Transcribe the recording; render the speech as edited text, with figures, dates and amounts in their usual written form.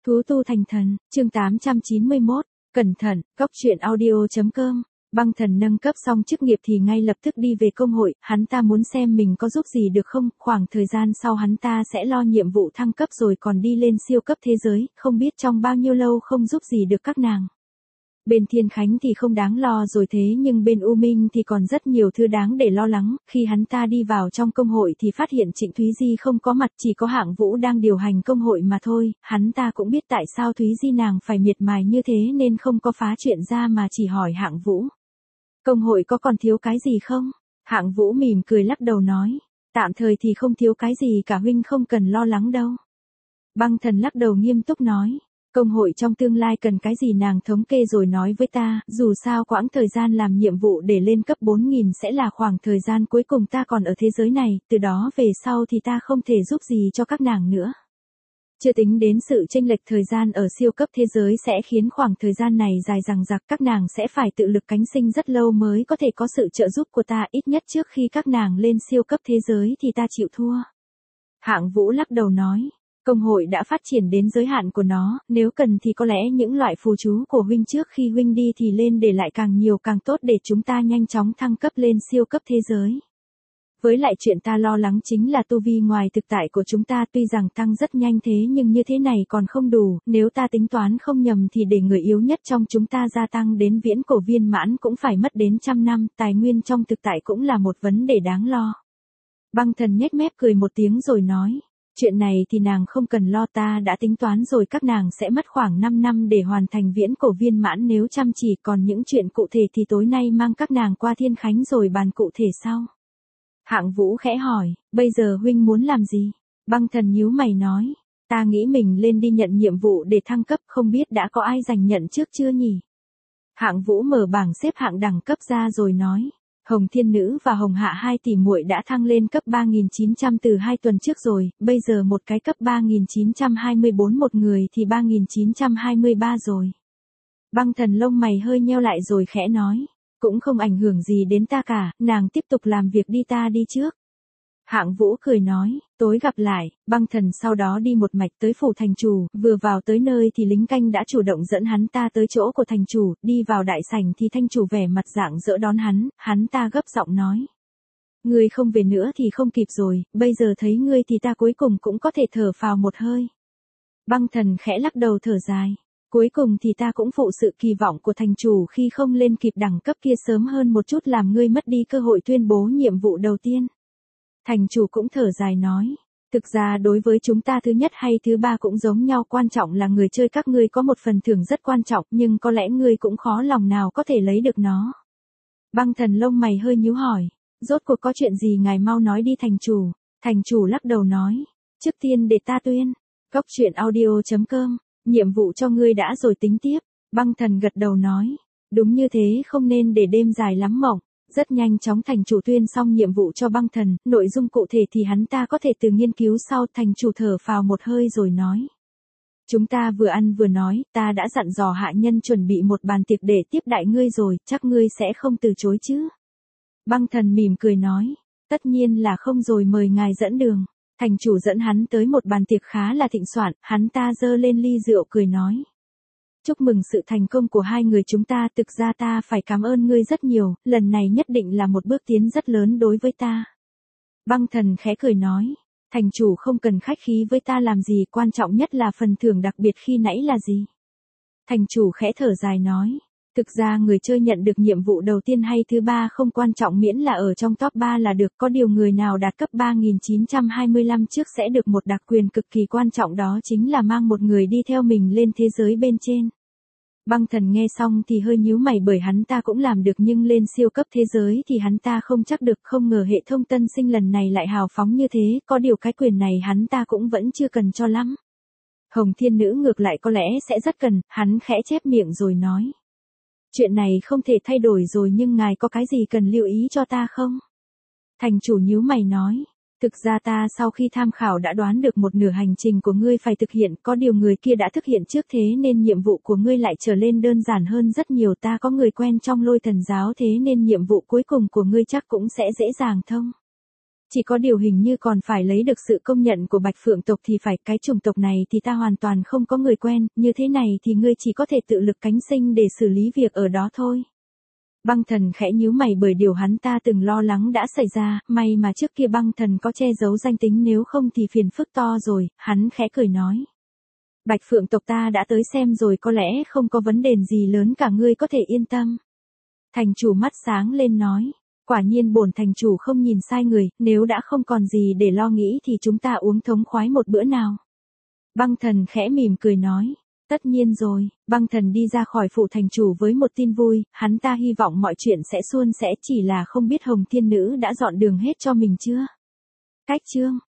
Thú tu thành thần, chương 891, cẩn thận, cốc truyện audio.com. Băng thần nâng cấp xong chức nghiệp thì ngay lập tức đi về công hội, hắn ta muốn xem mình có giúp gì được không, khoảng thời gian sau hắn ta sẽ lo nhiệm vụ thăng cấp rồi còn đi lên siêu cấp thế giới, không biết trong bao nhiêu lâu không giúp gì được các nàng. Bên Thiên Khánh thì không đáng lo rồi thế nhưng bên U Minh thì còn rất nhiều thứ đáng để lo lắng, khi hắn ta đi vào trong công hội thì phát hiện Trịnh Thúy Di không có mặt, chỉ có Hạng Vũ đang điều hành công hội mà thôi, hắn ta cũng biết tại sao Thúy Di nàng phải miệt mài như thế nên không có phá chuyện ra mà chỉ hỏi Hạng Vũ. Công hội có còn thiếu cái gì không? Hạng Vũ mỉm cười lắc đầu nói, tạm thời thì không thiếu cái gì cả huynh không cần lo lắng đâu. Băng thần lắc đầu nghiêm túc nói. Công hội trong tương lai cần cái gì nàng thống kê rồi nói với ta, dù sao quãng thời gian làm nhiệm vụ để lên cấp 4000 sẽ là khoảng thời gian cuối cùng ta còn ở thế giới này, từ đó về sau thì ta không thể giúp gì cho các nàng nữa. Chưa tính đến sự chênh lệch thời gian ở siêu cấp thế giới sẽ khiến khoảng thời gian này dài dằng dặc, các nàng sẽ phải tự lực cánh sinh rất lâu mới có thể có sự trợ giúp của ta, ít nhất trước khi các nàng lên siêu cấp thế giới thì ta chịu thua. Hạng Vũ lắc đầu nói. Công hội đã phát triển đến giới hạn của nó, nếu cần thì có lẽ những loại phù chú của huynh trước khi huynh đi thì lên để lại càng nhiều càng tốt để chúng ta nhanh chóng thăng cấp lên siêu cấp thế giới. Với lại chuyện ta lo lắng chính là tu vi ngoài thực tại của chúng ta tuy rằng tăng rất nhanh thế nhưng như thế này còn không đủ, nếu ta tính toán không nhầm thì để người yếu nhất trong chúng ta gia tăng đến viễn cổ viên mãn cũng phải mất đến 100 năm, tài nguyên trong thực tại cũng là một vấn đề đáng lo. Băng thần nhếch mép cười một tiếng rồi nói. Chuyện này thì nàng không cần lo, ta đã tính toán rồi, các nàng sẽ mất khoảng 5 năm để hoàn thành viễn cổ viên mãn nếu chăm chỉ, còn những chuyện cụ thể thì tối nay mang các nàng qua Thiên Khánh rồi bàn cụ thể sau. Hạng Vũ khẽ hỏi, bây giờ huynh muốn làm gì? Băng thần nhíu mày nói, ta nghĩ mình lên đi nhận nhiệm vụ để thăng cấp, không biết đã có ai giành nhận trước chưa nhỉ? Hạng Vũ mở bảng xếp hạng đẳng cấp ra rồi nói. Hồng Thiên Nữ và Hồng Hạ hai tỷ muội đã thăng lên cấp 3900 từ 2 tuần trước rồi, bây giờ một cái cấp 3924 một người thì 3923 rồi. Băng thần lông mày hơi nheo lại rồi khẽ nói, cũng không ảnh hưởng gì đến ta cả, nàng tiếp tục làm việc đi, ta đi trước. Hạng Vũ cười nói, tối gặp lại. Băng thần sau đó đi một mạch tới phủ thành chủ, vừa vào tới nơi thì lính canh đã chủ động dẫn hắn ta tới chỗ của thành chủ, đi vào đại sảnh thì thanh chủ vẻ mặt rạng rỡ đón hắn ta gấp giọng nói. Ngươi không về nữa thì không kịp rồi, bây giờ thấy ngươi thì ta cuối cùng cũng có thể thở phào một hơi. Băng thần khẽ lắc đầu thở dài. Cuối cùng thì ta cũng phụ sự kỳ vọng của thành chủ khi không lên kịp đẳng cấp kia sớm hơn một chút làm ngươi mất đi cơ hội tuyên bố nhiệm vụ đầu tiên. Thành chủ cũng thở dài nói, thực ra đối với chúng ta thứ nhất hay thứ ba cũng giống nhau, quan trọng là người chơi các ngươi có một phần thưởng rất quan trọng nhưng có lẽ ngươi cũng khó lòng nào có thể lấy được nó. Băng thần lông mày hơi nhíu hỏi, rốt cuộc có chuyện gì ngài mau nói đi thành chủ. Thành chủ lắc đầu nói, trước tiên để ta tuyên. Cốc truyện audio.com, nhiệm vụ cho ngươi đã rồi tính tiếp. Băng thần gật đầu nói, đúng như thế, không nên để đêm dài lắm mộng. Rất nhanh chóng thành chủ tuyên xong nhiệm vụ cho băng thần, nội dung cụ thể thì hắn ta có thể từ nghiên cứu sau. Thành chủ thở phào một hơi rồi nói. Chúng ta vừa ăn vừa nói, ta đã dặn dò hạ nhân chuẩn bị một bàn tiệc để tiếp đãi ngươi rồi, chắc ngươi sẽ không từ chối chứ. Băng thần mỉm cười nói, tất nhiên là không rồi, mời ngài dẫn đường. Thành chủ dẫn hắn tới một bàn tiệc khá là thịnh soạn, hắn ta giơ lên ly rượu cười nói. Chúc mừng sự thành công của hai người chúng ta, thực ra ta phải cảm ơn ngươi rất nhiều, lần này nhất định là một bước tiến rất lớn đối với ta. Băng thần khẽ cười nói, thành chủ không cần khách khí với ta làm gì, quan trọng nhất là phần thưởng đặc biệt khi nãy là gì. Thành chủ khẽ thở dài nói, thực ra người chơi nhận được nhiệm vụ đầu tiên hay thứ ba không quan trọng miễn là ở trong top 3 là được, có điều người nào đạt cấp 3925 trước sẽ được một đặc quyền cực kỳ quan trọng, đó chính là mang một người đi theo mình lên thế giới bên trên. Băng thần nghe xong thì hơi nhíu mày bởi hắn ta cũng làm được nhưng lên siêu cấp thế giới thì hắn ta không chắc được, không ngờ hệ thống tân sinh lần này lại hào phóng như thế, có điều cái quyền này hắn ta cũng vẫn chưa cần cho lắm. Hồng Thiên Nữ ngược lại có lẽ sẽ rất cần, hắn khẽ chép miệng rồi nói. Chuyện này không thể thay đổi rồi nhưng ngài có cái gì cần lưu ý cho ta không? Thành chủ nhíu mày nói. Thực ra ta sau khi tham khảo đã đoán được một nửa hành trình của ngươi phải thực hiện, có điều người kia đã thực hiện trước thế nên nhiệm vụ của ngươi lại trở lên đơn giản hơn rất nhiều, ta có người quen trong Lôi Thần giáo thế nên nhiệm vụ cuối cùng của ngươi chắc cũng sẽ dễ dàng thông. Chỉ có điều hình như còn phải lấy được sự công nhận của Bạch Phượng tộc thì phải, cái chủng tộc này thì ta hoàn toàn không có người quen, như thế này thì ngươi chỉ có thể tự lực cánh sinh để xử lý việc ở đó thôi. Băng Thần khẽ nhíu mày bởi điều hắn ta từng lo lắng đã xảy ra, may mà trước kia Băng Thần có che giấu danh tính nếu không thì phiền phức to rồi, hắn khẽ cười nói. Bạch Phượng tộc ta đã tới xem rồi, có lẽ không có vấn đề gì lớn cả, ngươi có thể yên tâm. Thành chủ mắt sáng lên nói. Quả nhiên bổn thành chủ không nhìn sai người, nếu đã không còn gì để lo nghĩ thì chúng ta uống thống khoái một bữa nào. Băng Thần khẽ mỉm cười nói. Tất nhiên rồi. Băng Thần đi ra khỏi phủ thành chủ với một tin vui, hắn ta hy vọng mọi chuyện sẽ suôn sẻ, chỉ là không biết Hồng Thiên Nữ đã dọn đường hết cho mình chưa. Cách chương